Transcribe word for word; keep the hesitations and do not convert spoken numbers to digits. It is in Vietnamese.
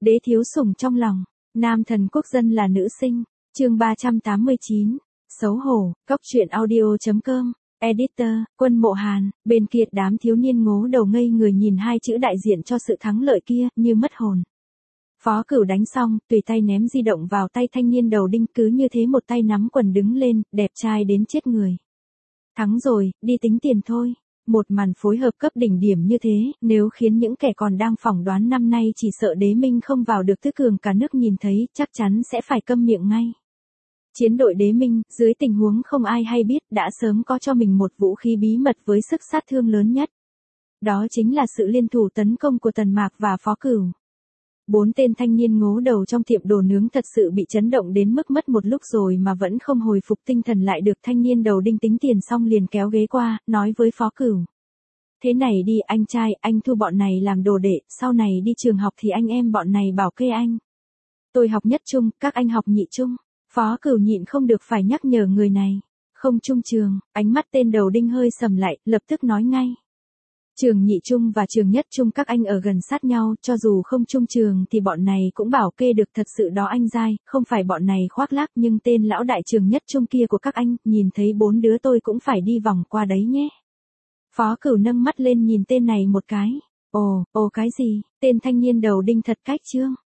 Đế thiếu sủng trong lòng, nam thần quốc dân là nữ sinh, chương ba trăm tám mươi chín, xấu hổ, cóc truyện audio.com, editor, Quân Mộ Hàn, bên kia đám thiếu niên ngố đầu ngây người nhìn hai chữ đại diện cho sự thắng lợi kia, như mất hồn. Phó Cửu đánh xong, tùy tay ném di động vào tay thanh niên đầu đinh, cứ như thế một tay nắm quần đứng lên, đẹp trai đến chết người. Thắng rồi, đi tính tiền thôi. Một màn phối hợp cấp đỉnh điểm như thế, nếu khiến những kẻ còn đang phỏng đoán năm nay chỉ sợ Đế Minh không vào được tứ cường cả nước nhìn thấy, chắc chắn sẽ phải câm miệng ngay. Chiến đội Đế Minh, dưới tình huống không ai hay biết, đã sớm có cho mình một vũ khí bí mật với sức sát thương lớn nhất. Đó chính là sự liên thủ tấn công của Tần Mạc và Phó Cửu. Bốn tên thanh niên ngố đầu trong tiệm đồ nướng thật sự bị chấn động đến mức mất một lúc rồi mà vẫn không hồi phục tinh thần lại được. Thanh niên đầu đinh tính tiền xong liền kéo ghế qua, nói với Phó Cửu. Thế này đi anh trai, anh thu bọn này làm đồ đệ, sau này đi trường học thì anh em bọn này bảo kê anh. Tôi học nhất trung, các anh học nhị trung. Phó Cửu nhịn không được phải nhắc nhở người này. Không trung trường, ánh mắt tên đầu đinh hơi sầm lại, lập tức nói ngay. Trường nhị trung và trường nhất trung các anh ở gần sát nhau, cho dù không trung trường thì bọn này cũng bảo kê được. Thật sự đó anh dai, không phải bọn này khoác lác, nhưng tên lão đại trường nhất trung kia của các anh, nhìn thấy bốn đứa tôi cũng phải đi vòng qua đấy nhé. Phó Cửu nâng mắt lên nhìn tên này một cái. Ồ, ồ cái gì, tên thanh niên đầu đinh thật cách trương.